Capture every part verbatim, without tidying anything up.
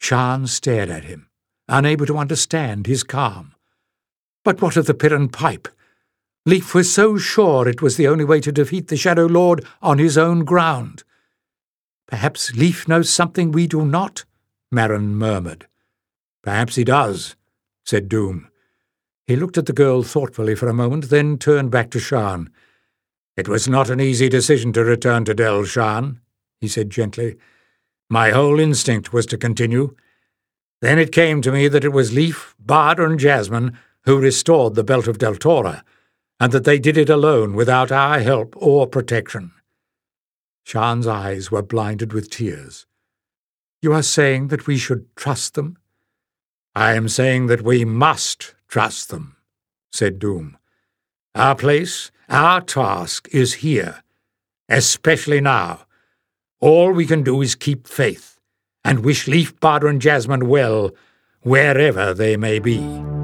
Sian stared at him, unable to understand his calm. But what of the Piran pipe? Leif was so sure it was the only way to defeat the Shadow Lord on his own ground. Perhaps Leif knows something we do not, Maren murmured. Perhaps he does, said Doom. He looked at the girl thoughtfully for a moment, then turned back to Sian. It was not an easy decision to return to Del, Sian, he said gently. My whole instinct was to continue. Then it came to me that it was Leif, Bard, and Jasmine who restored the Belt of Deltora, and that they did it alone without our help or protection. Sian's eyes were blinded with tears. You are saying that we should trust them? I am saying that we must trust them, said Doom. Our place, our task is here, especially now. All we can do is keep faith, and wish Leif, Bard, and Jasmine well, wherever they may be.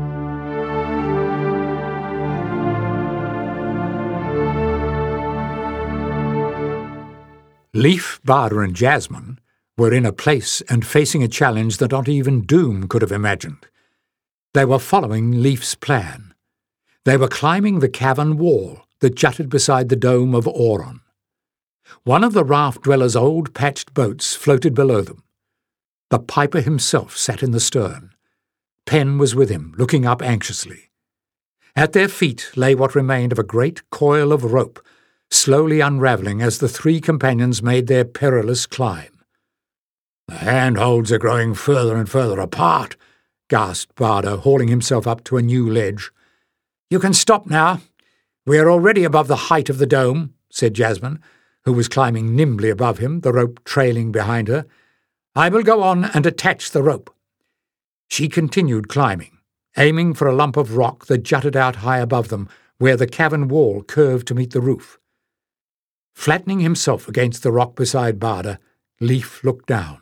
Leif, Bard, and Jasmine were in a place and facing a challenge that not even Doom could have imagined. They were following Leif's plan. They were climbing the cavern wall that jutted beside the dome of Auron. One of the raft dwellers' old patched boats floated below them. The piper himself sat in the stern. Pen was with him, looking up anxiously. At their feet lay what remained of a great coil of rope, slowly unravelling as the three companions made their perilous climb. The handholds are growing further and further apart, gasped Barda, hauling himself up to a new ledge. You can stop now. We are already above the height of the dome, said Jasmine, who was climbing nimbly above him, the rope trailing behind her. I will go on and attach the rope. She continued climbing, aiming for a lump of rock that jutted out high above them, where the cavern wall curved to meet the roof. Flattening himself against the rock beside Barda, Leif looked down.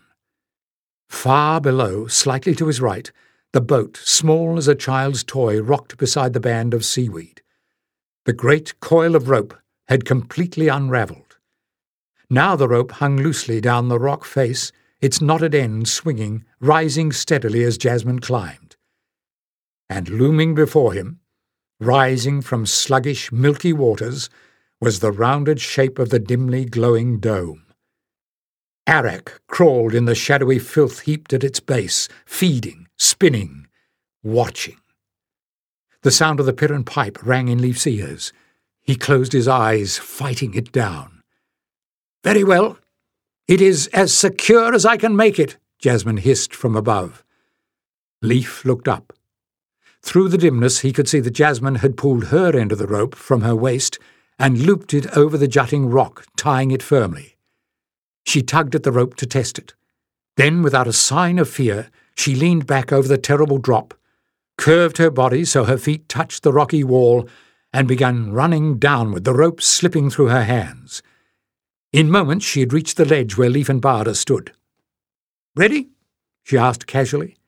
Far below, slightly to his right, the boat, small as a child's toy, rocked beside the band of seaweed. The great coil of rope had completely unravelled. Now the rope hung loosely down the rock face, its knotted end swinging, rising steadily as Jasmine climbed. And looming before him, rising from sluggish, milky waters, was the rounded shape of the dimly glowing dome. Arak crawled in the shadowy filth heaped at its base, feeding, spinning, watching. The sound of the Piran pipe rang in Leif's ears. He closed his eyes, fighting it down. Very well. It is as secure as I can make it, Jasmine hissed from above. Leif looked up. Through the dimness he could see that Jasmine had pulled her end of the rope from her waist and looped it over the jutting rock, tying it firmly. She tugged at the rope to test it. Then, without a sign of fear, she leaned back over the terrible drop, curved her body so her feet touched the rocky wall, and began running downward, the rope slipping through her hands. In moments she had reached the ledge where Leif and Barda stood. "Ready?" she asked casually.